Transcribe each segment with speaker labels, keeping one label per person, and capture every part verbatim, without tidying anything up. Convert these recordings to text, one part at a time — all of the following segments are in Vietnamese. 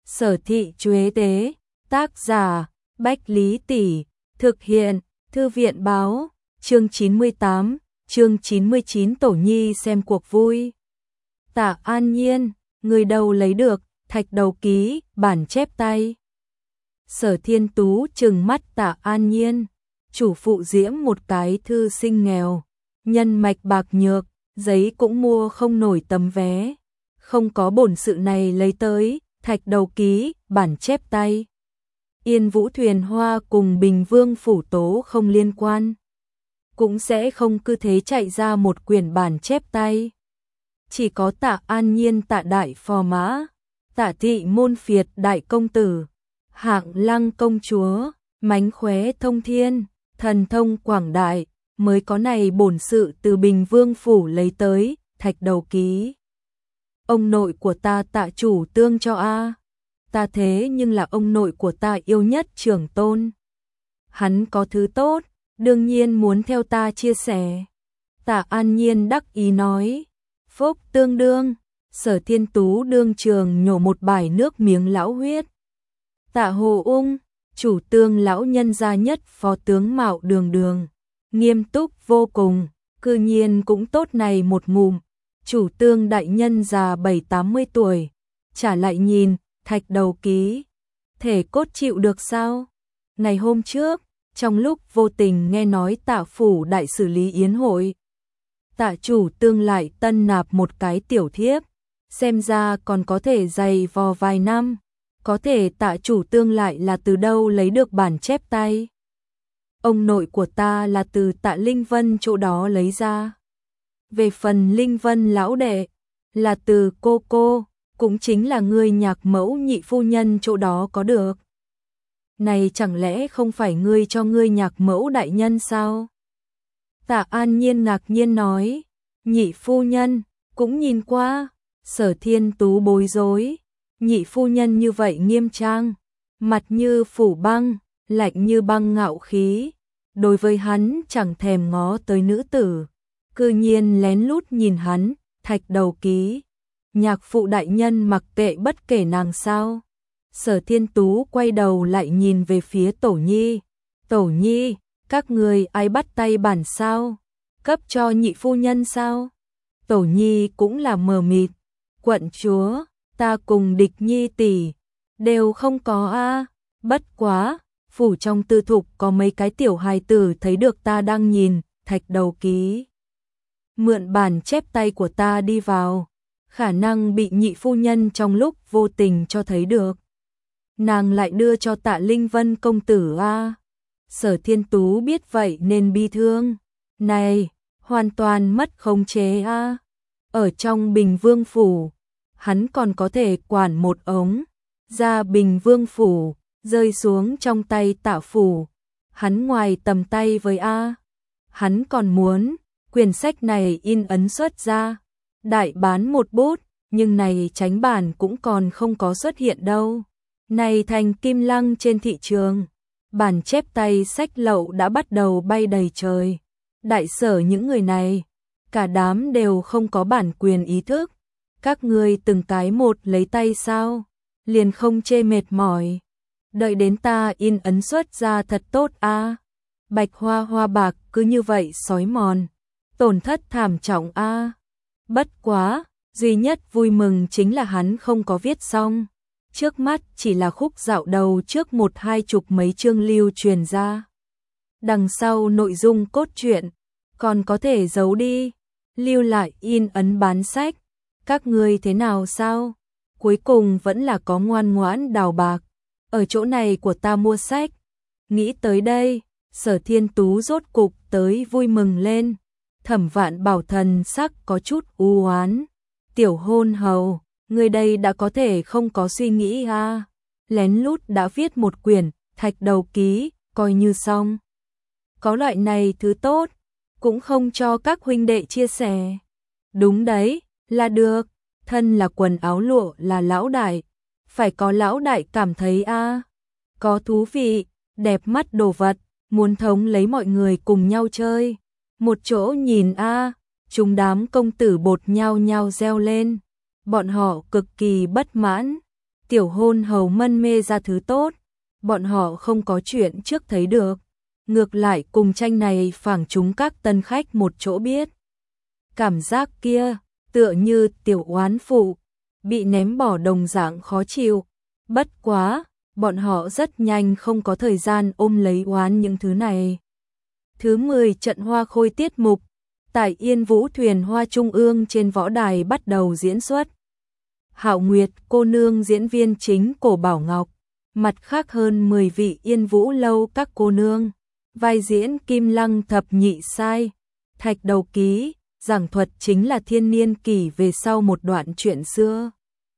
Speaker 1: Sở thị Chuế tế, tác giả, Bách Lý Tỷ, thực hiện, Thư viện báo, chương chín mươi tám, chương chín mươi chín Tổ Nhi xem cuộc vui. Tạ An Nhiên, người đầu lấy được, thạch đầu ký, bản chép tay. Sở Thiên Tú trừng mắt Tạ An Nhiên, chủ phụ diễm một cái thư sinh nghèo, nhân mạch bạc nhược, giấy cũng mua không nổi tấm vé, không có bổn sự này lấy tới, thạch đầu ký, bản chép tay. Yên Vũ Thuyền Hoa cùng Bình Vương Phủ Tố không liên quan, cũng sẽ không cứ thế chạy ra một quyển bản chép tay. Chỉ có Tạ An Nhiên Tạ đại phò mã, Tạ thị môn phiệt đại công tử, Hạng Lăng công chúa, mánh khóe thông thiên, thần thông quảng đại, mới có này bổn sự từ Bình Vương Phủ lấy tới, thạch đầu ký. Ông nội của ta Tạ chủ tương cho a, ta thế nhưng là ông nội của ta yêu nhất trưởng tôn. Hắn có thứ tốt, đương nhiên muốn theo ta chia sẻ. Tạ An Nhiên đắc ý nói, phúc tương đương, Sở Thiên Tú đương trường nhổ một bãi nước miếng lão huyết. Tạ Hồ Ung, chủ tương lão nhân gia nhất phó tướng mạo đường đường, nghiêm túc vô cùng, cư nhiên cũng tốt này một ngụm. Chủ tương đại nhân già bảy tám mươi tuổi, trả lại nhìn, thạch đầu ký, thể cốt chịu được sao? Ngày hôm trước, trong lúc vô tình nghe nói Tạ phủ đại xử lý yến hội, Tạ chủ tương lại tân nạp một cái tiểu thiếp, xem ra còn có thể dày vò vài năm, có thể Tạ chủ tương lại là từ đâu lấy được bản chép tay. Ông nội của ta là từ Tạ Linh Vân chỗ đó lấy ra. Về phần Linh Vân lão đệ, là từ cô cô, cũng chính là người nhạc mẫu nhị phu nhân chỗ đó có được. Này chẳng lẽ không phải ngươi cho ngươi nhạc mẫu đại nhân sao? Tạ An Nhiên ngạc nhiên nói, nhị phu nhân, cũng nhìn qua. Sở Thiên Tú bối rối, nhị phu nhân như vậy nghiêm trang, mặt như phủ băng, lạnh như băng ngạo khí, đối với hắn chẳng thèm ngó tới nữ tử, cư nhiên lén lút nhìn hắn, thạch đầu ký. Nhạc phụ đại nhân mặc kệ bất kể nàng sao? Sở Thiên Tú quay đầu lại nhìn về phía Tổ Nhi, Tổ Nhi, các người ai bắt tay bản sao? Cấp cho nhị phu nhân sao? Tổ Nhi cũng là mờ mịt, quận chúa, ta cùng Địch Nhi tỷ đều không có a, bất quá, phủ trong tư thục có mấy cái tiểu hài tử thấy được ta đang nhìn, thạch đầu ký. Mượn bản chép tay của ta đi vào, khả năng bị nhị phu nhân trong lúc vô tình cho thấy được. Nàng lại đưa cho Tạ Linh Vân công tử a. Sở Thiên Tú biết vậy nên bi thương. Này, hoàn toàn mất khống chế a. Ở trong Bình Vương Phủ, hắn còn có thể quản một ống. Ra Bình Vương Phủ, rơi xuống trong tay Tạ phủ. Hắn ngoài tầm tay với a. Hắn còn muốn quyển sách này in ấn xuất ra, đại bán một bút, nhưng này tránh bản cũng còn không có xuất hiện đâu. Này thành kim lăng trên thị trường, bản chép tay sách lậu đã bắt đầu bay đầy trời. Đại sở những người này, cả đám đều không có bản quyền ý thức. Các ngươi từng cái một lấy tay sao, liền không chê mệt mỏi. Đợi đến ta in ấn xuất ra thật tốt a. Bạch hoa hoa bạc cứ như vậy xói mòn, tổn thất thảm trọng a. Bất quá, duy nhất vui mừng chính là hắn không có viết xong. Trước mắt chỉ là khúc dạo đầu trước một hai chục mấy chương lưu truyền ra. Đằng sau nội dung cốt truyện, còn có thể giấu đi, lưu lại in ấn bán sách. Các ngươi thế nào sao? Cuối cùng vẫn là có ngoan ngoãn đào bạc, ở chỗ này của ta mua sách. Nghĩ tới đây, Sở Thiên Tú rốt cục tới vui mừng lên. Thẩm Vạn Bảo thần sắc có chút u oán. Tiểu hôn hầu, người đây đã có thể không có suy nghĩ à. Lén lút đã viết một quyển, thạch đầu ký, coi như xong. Có loại này thứ tốt, cũng không cho các huynh đệ chia sẻ. Đúng đấy, là được, thân là quần áo lụa là lão đại. Phải có lão đại cảm thấy a à. Có thú vị, đẹp mắt đồ vật, muốn thống lấy mọi người cùng nhau chơi. Một chỗ nhìn a, à, chúng đám công tử bột nhau nhau reo lên. Bọn họ cực kỳ bất mãn. tiểu hôn hầu mân mê ra thứ tốt, bọn họ không có chuyện trước thấy được, ngược lại cùng tranh này phảng chúng các tân khách một chỗ biết. Cảm giác kia, tựa như tiểu oán phụ, bị ném bỏ đồng dạng khó chịu, bất quá, bọn họ rất nhanh không có thời gian ôm lấy oán những thứ này. Thứ mười trận hoa khôi tiết mục, tại Yên Vũ Thuyền Hoa Trung ương trên võ đài bắt đầu diễn xuất. Hạo Nguyệt cô nương diễn viên chính Cổ Bảo Ngọc, mặt khác hơn mười vị Yên Vũ lâu các cô nương, vai diễn Kim Lăng thập nhị sai, Thạch Đầu Ký, giảng thuật chính là thiên niên kỷ về sau một đoạn chuyện xưa.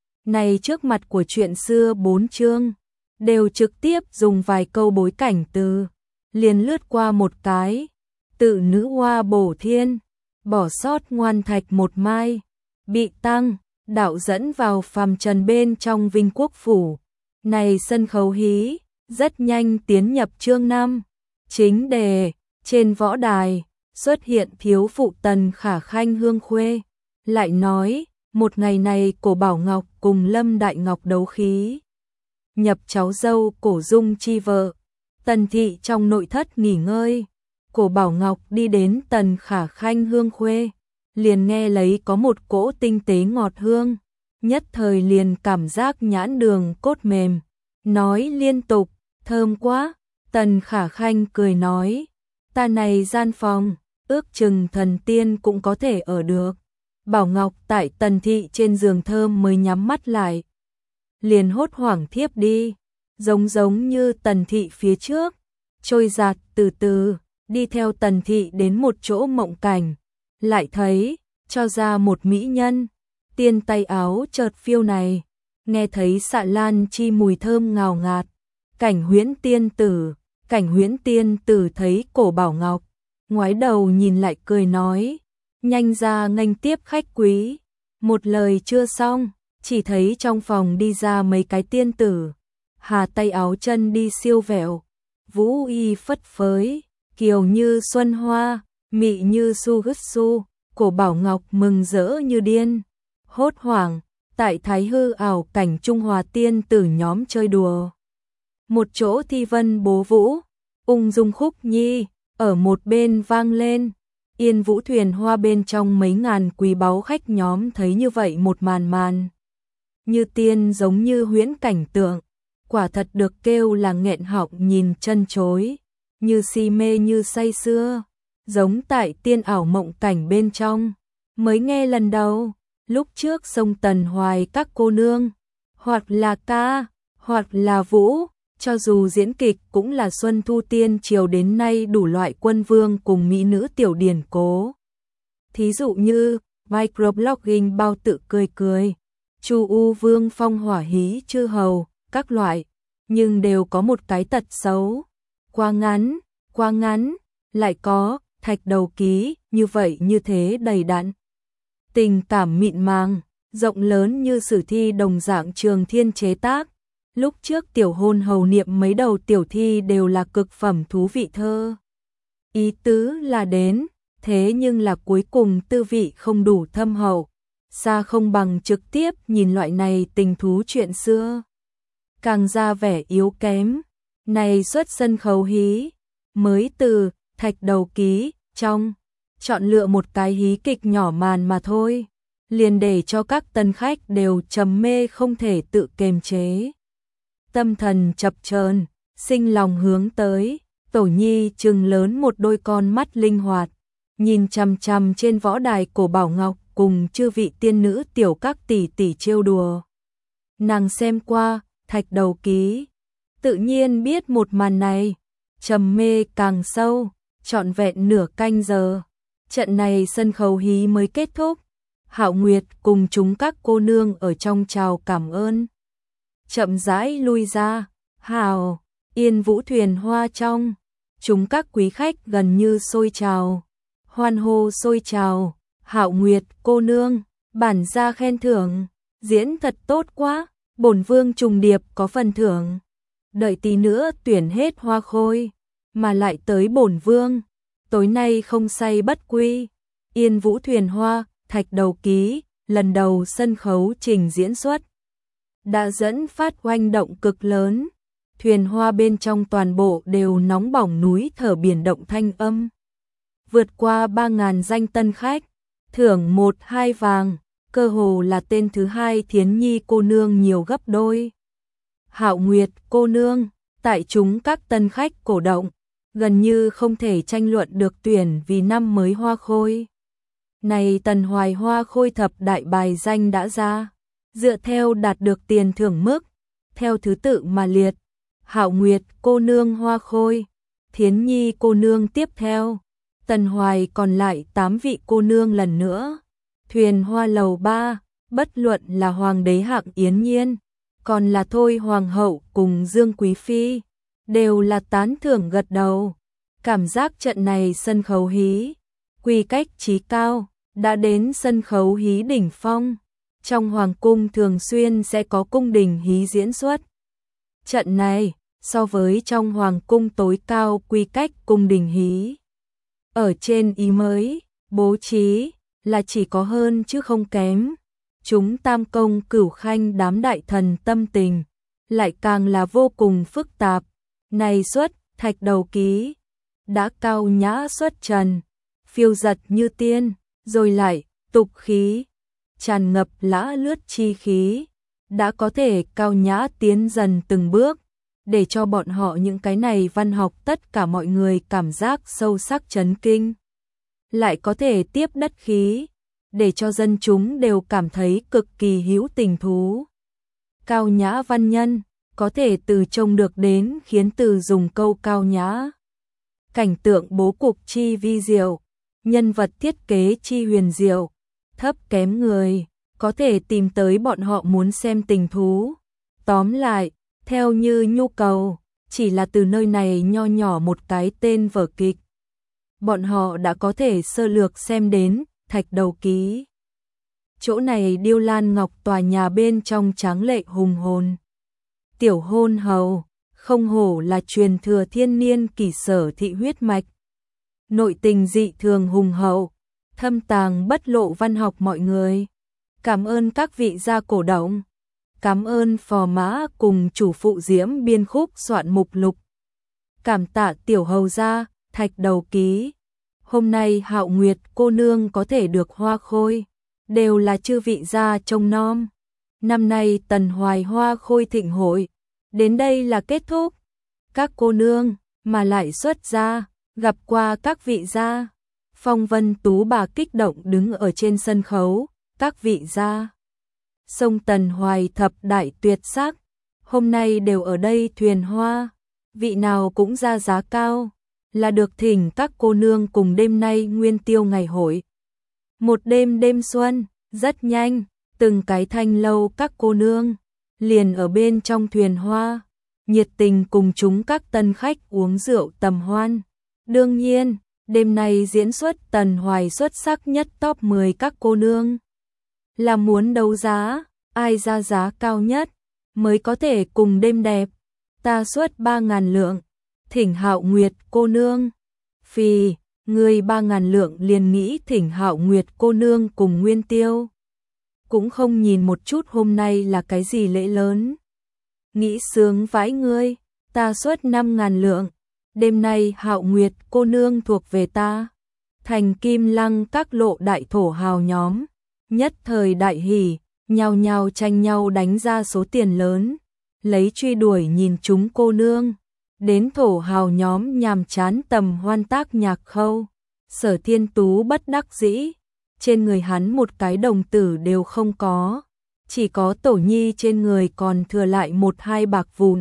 Speaker 1: Này trước mặt của chuyện xưa bốn chương, đều trực tiếp dùng vài câu bối cảnh từ, liền lướt qua một cái, tự nữ hoa bổ thiên, bỏ sót ngoan thạch một mai, bị tăng, đạo dẫn vào phàm trần bên trong Vinh Quốc Phủ. Này sân khấu hí, rất nhanh tiến nhập chương năm, chính đề, trên võ đài, xuất hiện thiếu phụ Tần Khả Khanh Hương Khuê, lại nói, một ngày này Cổ Bảo Ngọc cùng Lâm Đại Ngọc đấu khí. Nhập cháu dâu Cổ Dung chi vợ, Tần thị trong nội thất nghỉ ngơi, Cổ Bảo Ngọc đi đến Tần Khả Khanh Hương Khuê, liền nghe lấy có một cỗ tinh tế ngọt hương, nhất thời liền cảm giác nhãn đường cốt mềm, nói liên tục, thơm quá. Tần Khả Khanh cười nói, ta này gian phòng, ước chừng thần tiên cũng có thể ở được. Bảo Ngọc tại Tần thị trên giường thơm mới nhắm mắt lại, liền hốt hoảng thiếp đi, giống giống như Tần thị phía trước, trôi giạt từ từ, đi theo Tần thị đến một chỗ mộng cảnh, lại thấy, cho ra một mỹ nhân, tiên tay áo chợt phiêu này, nghe thấy xạ lan chi mùi thơm ngào ngạt, Cảnh Huyễn tiên tử, Cảnh Huyễn tiên tử thấy Cổ Bảo Ngọc, ngoái đầu nhìn lại cười nói, nhanh ra nghênh tiếp khách quý. Một lời chưa xong, chỉ thấy trong phòng đi ra mấy cái tiên tử, hà tay áo chân đi siêu vẹo, vũ y phất phới, kiều như xuân hoa, mị như su hứt su. Cổ Bảo Ngọc mừng rỡ như điên, hốt hoảng, tại thái hư ảo cảnh Trung Hòa tiên tử nhóm chơi đùa. Một chỗ thi vân bố vũ, ung dung khúc nhi, ở một bên vang lên. Yên Vũ Thuyền Hoa bên trong mấy ngàn quý báu khách nhóm thấy như vậy một màn màn, như tiên giống như huyễn cảnh tượng, quả thật được kêu là nghẹn họng nhìn chân chối, như si mê như say sưa, giống tại tiên ảo mộng cảnh bên trong. Mới nghe lần đầu, lúc trước sông Tần Hoài các cô nương, hoặc là ca, hoặc là vũ, cho dù diễn kịch cũng là Xuân Thu Tiên Triều đến nay đủ loại quân vương cùng mỹ nữ tiểu điển cố. Thí dụ như, microblogging bao tự cười cười, Chu U Vương phong hỏa hí chư hầu, các loại, nhưng đều có một cái tật xấu. Quá ngắn, quá ngắn, lại có, Thạch Đầu Ký, như vậy như thế đầy đặn. Tình cảm mịn màng, rộng lớn như sử thi đồng dạng Trường Thiên chế tác. Lúc trước tiểu hôn hầu niệm mấy đầu tiểu thi đều là cực phẩm thú vị thơ. Ý tứ là đến, thế nhưng là cuối cùng tư vị không đủ thâm hậu, xa không bằng trực tiếp nhìn loại này tình thú chuyện xưa. Càng ra vẻ yếu kém, này xuất sân khấu hí, mới từ Thạch Đầu Ký, trong, chọn lựa một cái hí kịch nhỏ màn mà thôi, liền để cho các tân khách đều trầm mê không thể tự kiềm chế. Tâm thần chập chờn, sinh lòng hướng tới, Tổ Nhi trừng lớn một đôi con mắt linh hoạt, nhìn chằm chằm trên võ đài Cổ Bảo Ngọc cùng chư vị tiên nữ tiểu các tỷ tỷ trêu đùa. Nàng xem qua Thạch Đầu Ký, tự nhiên biết một màn này, trầm mê càng sâu, trọn vẹn nửa canh giờ. Trận này sân khấu hí mới kết thúc, Hạo Nguyệt cùng chúng các cô nương ở trong chào cảm ơn, chậm rãi lui ra. Hào, Yên Vũ Thuyền Hoa trong, chúng các quý khách gần như xôi trào, hoan hô xôi trào. Hạo Nguyệt cô nương, bản gia khen thưởng, diễn thật tốt quá, bổn vương trùng điệp có phần thưởng. Đợi tí nữa tuyển hết hoa khôi, mà lại tới bổn vương, tối nay không say bất quy. Yên Vũ Thuyền Hoa, Thạch Đầu Ký, lần đầu sân khấu trình diễn xuất. đã dẫn phát oanh động cực lớn. Thuyền hoa bên trong toàn bộ đều nóng bỏng, núi thở biển động thanh âm. Vượt qua ba ngàn danh tân khách, thưởng một hai vàng, cơ hồ là tên thứ hai Thiến Nhi cô nương nhiều gấp đôi. Hạo Nguyệt cô nương, tại chúng các tân khách cổ động, gần như không thể tranh luận được tuyển vì năm mới hoa khôi. Này Tần Hoài hoa khôi thập đại bài danh đã ra, dựa theo đạt được tiền thưởng mức, theo thứ tự mà liệt. Hạo Nguyệt cô nương hoa khôi, Thiến Nhi cô nương tiếp theo, Tần Hoài còn lại tám vị cô nương lần nữa. Thuyền hoa lầu ba, bất luận là hoàng đế Hạng Yến Nhiên, còn là Thôi hoàng hậu cùng Dương Quý phi, đều là tán thưởng gật đầu. Cảm giác trận này sân khấu hí, quy cách chí cao, đã đến sân khấu hí đỉnh phong. Trong hoàng cung thường xuyên sẽ có cung đình hí diễn xuất. Trận này, so với trong hoàng cung tối cao quy cách cung đình hí, ở trên ý mới, bố trí, là chỉ có hơn chứ không kém. Chúng tam công cửu khanh đám đại thần tâm tình, lại càng là vô cùng phức tạp. Này xuất, thạch đầu ký, đã cao nhã xuất trần, phiêu giật như tiên, rồi lại, tục khí, tràn ngập lã lướt chi khí, đã có thể cao nhã tiến dần từng bước, để cho bọn họ những cái này văn học tất cả mọi người cảm giác sâu sắc chấn kinh. Lại có thể tiếp đất khí, để cho dân chúng đều cảm thấy cực kỳ hữu tình thú. Cao nhã văn nhân, có thể từ trông được đến khiến từ dùng câu cao nhã. Cảnh tượng bố cục chi vi diệu, nhân vật thiết kế chi huyền diệu, thấp kém người, có thể tìm tới bọn họ muốn xem tình thú. Tóm lại, theo như nhu cầu, chỉ là từ nơi này nho nhỏ một cái tên vở kịch, bọn họ đã có thể sơ lược xem đến thạch đầu ký. Chỗ này điêu lan ngọc tòa nhà bên trong tráng lệ hùng hồn. Tiểu hôn hầu, không hổ là truyền thừa thiên niên kỷ Sở thị huyết mạch. Nội tình dị thường hùng hậu, thâm tàng bất lộ văn học mọi người. Cảm ơn các vị gia cổ động. Cảm ơn phò mã cùng chủ phụ Diễm biên khúc soạn mục lục. Cảm tạ tiểu hầu gia, thạch đầu ký. Hôm nay Hạo Nguyệt cô nương có thể được hoa khôi, đều là chư vị gia trông nom. Năm nay Tần Hoài hoa khôi thịnh hội, đến đây là kết thúc. Các cô nương, mà lại xuất gia, gặp qua các vị gia. Phong Vân Tú bà kích động đứng ở trên sân khấu, các vị gia. Sông Tần Hoài thập đại tuyệt sắc, hôm nay đều ở đây thuyền hoa, vị nào cũng ra giá cao, là được thỉnh các cô nương cùng đêm nay nguyên tiêu ngày hội. Một đêm đêm xuân, rất nhanh, từng cái thanh lâu các cô nương, liền ở bên trong thuyền hoa, nhiệt tình cùng chúng các tân khách uống rượu tầm hoan. Đương nhiên, đêm nay diễn xuất Tần Hoài xuất sắc nhất top mười các cô nương. Là muốn đấu giá, ai ra giá cao nhất, mới có thể cùng đêm đẹp. Ta xuất ba ngàn lượng, thỉnh Hạo Nguyệt cô nương. Phì, người ba ngàn lượng liền nghĩ thỉnh Hạo Nguyệt cô nương cùng nguyên tiêu. Cũng không nhìn một chút hôm nay là cái gì lễ lớn. Nghĩ sướng vãi ngươi, ta xuất năm ngàn lượng. Đêm nay Hạo Nguyệt cô nương thuộc về ta. Thành Kim Lăng các lộ đại thổ hào nhóm, nhất thời đại hỉ, nhao nhao tranh nhau đánh ra số tiền lớn, lấy truy đuổi nhìn chúng cô nương. Đến thổ hào nhóm nhàm chán tầm hoan tác nhạc khâu. Sở Thiên Tú bất đắc dĩ, trên người hắn một cái đồng tử đều không có, chỉ có Tổ Nhi trên người còn thừa lại một hai bạc vụn.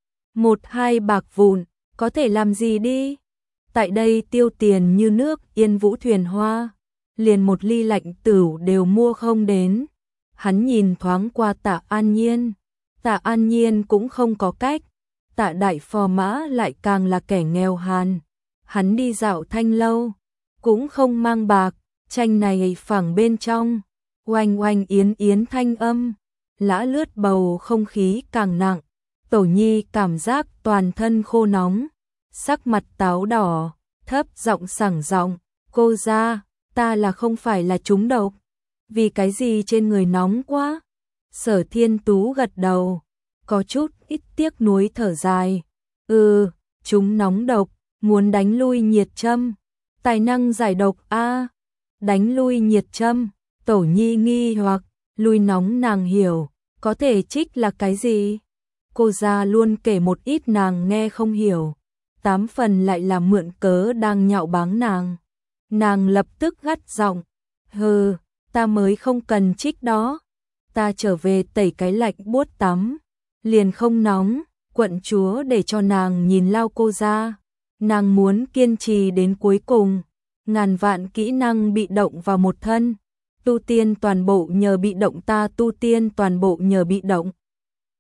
Speaker 1: Một hai bạc vụn, có thể làm gì đi? Tại đây tiêu tiền như nước Yên Vũ thuyền hoa, liền một ly lạnh tửu đều mua không đến. Hắn nhìn thoáng qua Tạ An Nhiên, Tạ An Nhiên cũng không có cách, Tạ đại phò mã lại càng là kẻ nghèo hàn. Hắn đi dạo thanh lâu, cũng không mang bạc, tranh này phẳng bên trong, oanh oanh yến yến thanh âm, lã lướt bầu không khí càng nặng. Tổ Nhi cảm giác toàn thân khô nóng, sắc mặt táo đỏ, thấp giọng sảng giọng, cô ra, ta là không phải là trúng độc, vì cái gì trên người nóng quá? Sở Thiên Tú gật đầu, có chút ít tiếc nuối thở dài. Ừ, chúng nóng độc, muốn đánh lui nhiệt châm. Tài năng giải độc a, đánh lui nhiệt châm. Tổ Nhi nghi hoặc, lui nóng nàng hiểu, có thể trích là cái gì? Cô ra luôn kể một ít nàng nghe không hiểu, tám phần lại là mượn cớ đang nhạo báng nàng. Nàng lập tức gắt giọng, hừ, ta mới không cần trích đó. Ta trở về tẩy cái lạnh buốt tắm, liền không nóng. Quận chúa để cho nàng nhìn lao cô ra, nàng muốn kiên trì đến cuối cùng. Ngàn vạn kỹ năng bị động vào một thân, tu tiên toàn bộ nhờ bị động, ta tu tiên toàn bộ nhờ bị động.